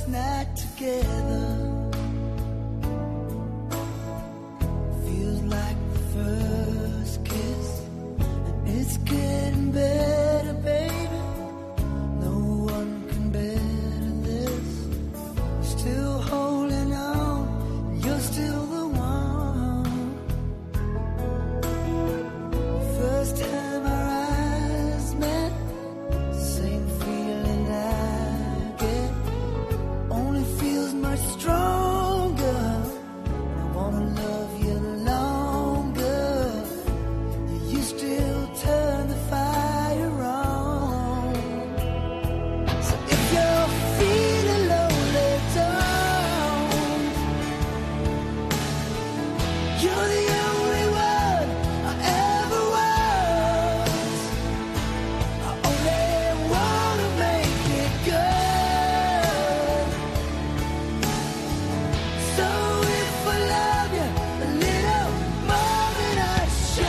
first night together feels like the first kiss, and it's getting better, baby. No one can better this. Still holding on, you're still the one. First time our eyes met, same feeling I get, only feels much stronger. I wanna love you longer. You still turn the fire on. So if you're feeling lonely, don't. You're the only one I ever was. I only wanna make it good. So if I love you a little more than I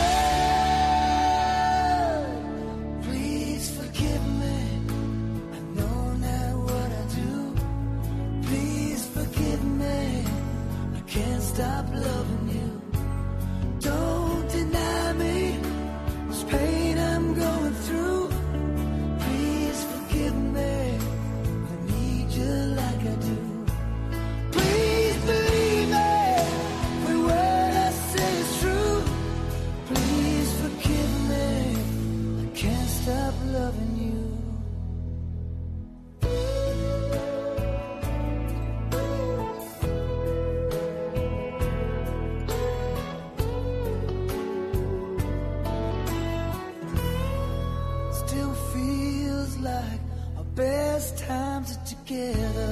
should, please forgive me. I know now what I do. Please forgive me. I can't stop loving you. Don't deny me this pain I'm going through. Please forgive me. I need you like I do. Please believe me. Every word I say is true. Please forgive me. I can't stop loving you. Still feels like our best times are together.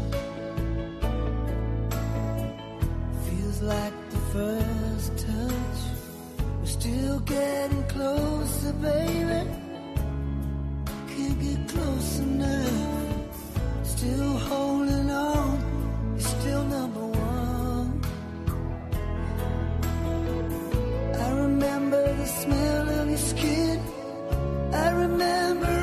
Feels like the first touch. We're still getting closer, baby. Can't get close enough. Still holding on. You're still number one. I remember the smell of your skin. I remember